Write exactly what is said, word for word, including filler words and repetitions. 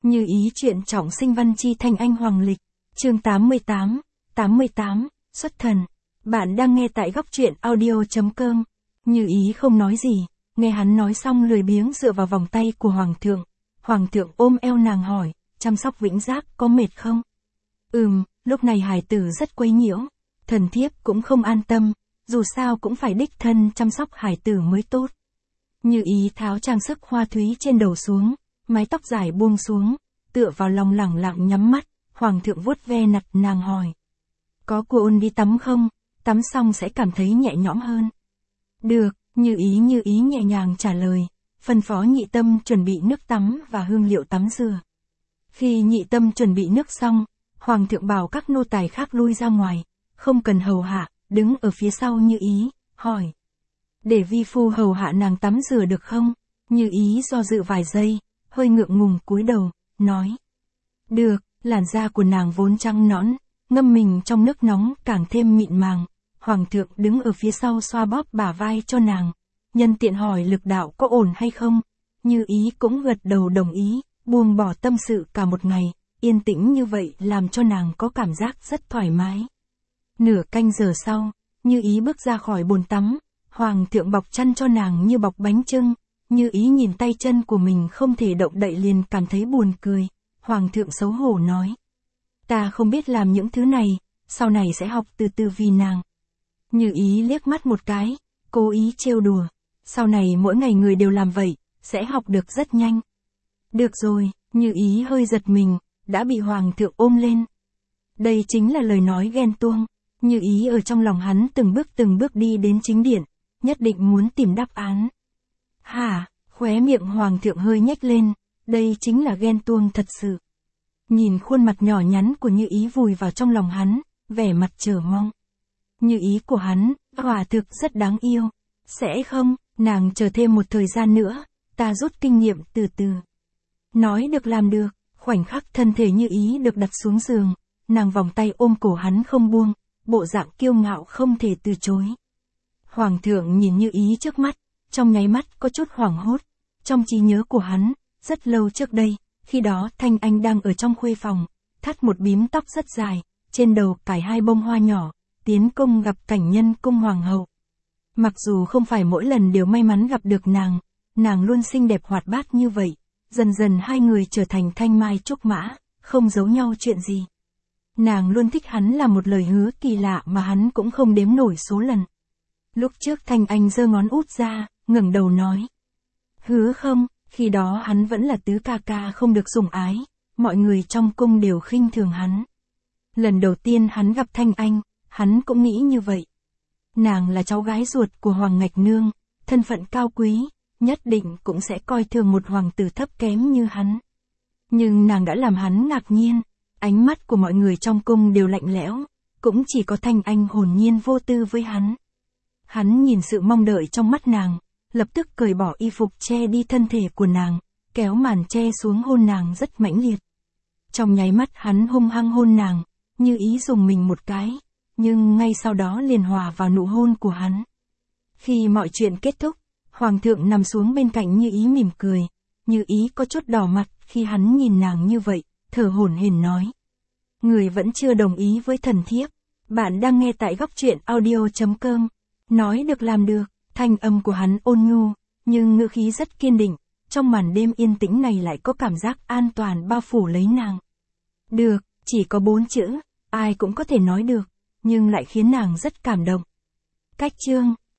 Như ý chuyện trọng sinh văn chi thanh anh hoàng lịch. Chương tám mươi tám, tám mươi tám, xuất thần. Bạn đang nghe tại góc truyện audio.com. Như ý không nói gì, nghe hắn nói xong lười biếng dựa vào vòng tay của hoàng thượng. Hoàng thượng ôm eo nàng hỏi, chăm sóc Vĩnh Giác có mệt không? Ừm, lúc này hài tử rất quấy nhiễu. Thần thiếp cũng không an tâm, dù sao cũng phải đích thân chăm sóc hài tử mới tốt. Như ý tháo trang sức hoa thúy trên đầu xuống, mái tóc dài buông xuống, tựa vào lòng lẳng lặng nhắm mắt, hoàng thượng vuốt ve nặt nàng hỏi. Có cô ôn đi tắm không? Tắm xong sẽ cảm thấy nhẹ nhõm hơn. Được, như ý như ý nhẹ nhàng trả lời, phân phó nhị tâm chuẩn bị nước tắm và hương liệu tắm rửa. Khi nhị tâm chuẩn bị nước xong, hoàng thượng bảo các nô tài khác lui ra ngoài, không cần hầu hạ, đứng ở phía sau như ý, hỏi. Để vi phu hầu hạ nàng tắm rửa được không? Như ý do dự vài giây, hơi ngượng ngùng cúi đầu, nói. Được, làn da của nàng vốn trắng nõn, ngâm mình trong nước nóng càng thêm mịn màng. Hoàng thượng đứng ở phía sau xoa bóp bả vai cho nàng, nhân tiện hỏi lực đạo có ổn hay không. Như ý cũng gật đầu đồng ý, buông bỏ tâm sự cả một ngày, yên tĩnh như vậy làm cho nàng có cảm giác rất thoải mái. Nửa canh giờ sau, Như ý bước ra khỏi bồn tắm, hoàng thượng bọc chăn cho nàng như bọc bánh chưng. Như ý nhìn tay chân của mình không thể động đậy liền cảm thấy buồn cười. Hoàng thượng xấu hổ nói. Ta không biết làm những thứ này, sau này sẽ học từ từ vì nàng. Như ý liếc mắt một cái, cố ý trêu đùa. Sau này mỗi ngày người đều làm vậy, sẽ học được rất nhanh. Được rồi, Như ý hơi giật mình, đã bị hoàng thượng ôm lên. Đây chính là lời nói ghen tuông. Như ý ở trong lòng hắn từng bước từng bước đi đến chính điện, nhất định muốn tìm đáp án. Hả, khóe miệng hoàng thượng hơi nhếch lên, đây chính là ghen tuông thật sự. Nhìn khuôn mặt nhỏ nhắn của Như ý vùi vào trong lòng hắn, vẻ mặt chờ mong. Như ý của hắn, quả thực rất đáng yêu. Sẽ không, nàng chờ thêm một thời gian nữa, ta rút kinh nghiệm từ từ. Nói được làm được, khoảnh khắc thân thể Như ý được đặt xuống giường, nàng vòng tay ôm cổ hắn không buông, bộ dạng kiêu ngạo không thể từ chối. Hoàng thượng nhìn Như ý trước mắt, trong nháy mắt có chút hoảng hốt. Trong trí nhớ của hắn, rất lâu trước đây, khi đó Thanh Anh đang ở trong khuê phòng, thắt một bím tóc rất dài, trên đầu cài hai bông hoa nhỏ, tiến cung gặp cảnh nhân cung hoàng hậu. Mặc dù không phải mỗi lần đều may mắn gặp được nàng, nàng luôn xinh đẹp hoạt bát như vậy, dần dần hai người trở thành thanh mai trúc mã, không giấu nhau chuyện gì. Nàng luôn thích hắn là một lời hứa kỳ lạ mà hắn cũng không đếm nổi số lần. Lúc trước Thanh Anh giơ ngón út ra, ngẩng đầu nói. Hứa không, khi đó hắn vẫn là tứ ca ca không được sủng ái, mọi người trong cung đều khinh thường hắn. Lần đầu tiên hắn gặp Thanh Anh, hắn cũng nghĩ như vậy. Nàng là cháu gái ruột của Hoàng Ngạch Nương, thân phận cao quý, nhất định cũng sẽ coi thường một hoàng tử thấp kém như hắn. Nhưng nàng đã làm hắn ngạc nhiên, ánh mắt của mọi người trong cung đều lạnh lẽo, cũng chỉ có Thanh Anh hồn nhiên vô tư với hắn. Hắn nhìn sự mong đợi trong mắt nàng, lập tức cởi bỏ y phục che đi thân thể của nàng, kéo màn che xuống hôn nàng rất mãnh liệt. Trong nháy mắt hắn hung hăng hôn nàng, Như ý dùng mình một cái, nhưng ngay sau đó liền hòa vào nụ hôn của hắn. Khi mọi chuyện kết thúc, hoàng thượng nằm xuống bên cạnh Như ý mỉm cười, Như ý có chút đỏ mặt khi hắn nhìn nàng như vậy, thở hổn hển nói. Người vẫn chưa đồng ý với thần thiếp. Bạn đang nghe tại góc truyện audio.com. Nói được làm được, thanh âm của hắn ôn nhu, nhưng ngữ khí rất kiên định, trong màn đêm yên tĩnh này lại có cảm giác an toàn bao phủ lấy nàng. Được, chỉ có bốn chữ, ai cũng có thể nói được, nhưng lại khiến nàng rất cảm động. Cách chương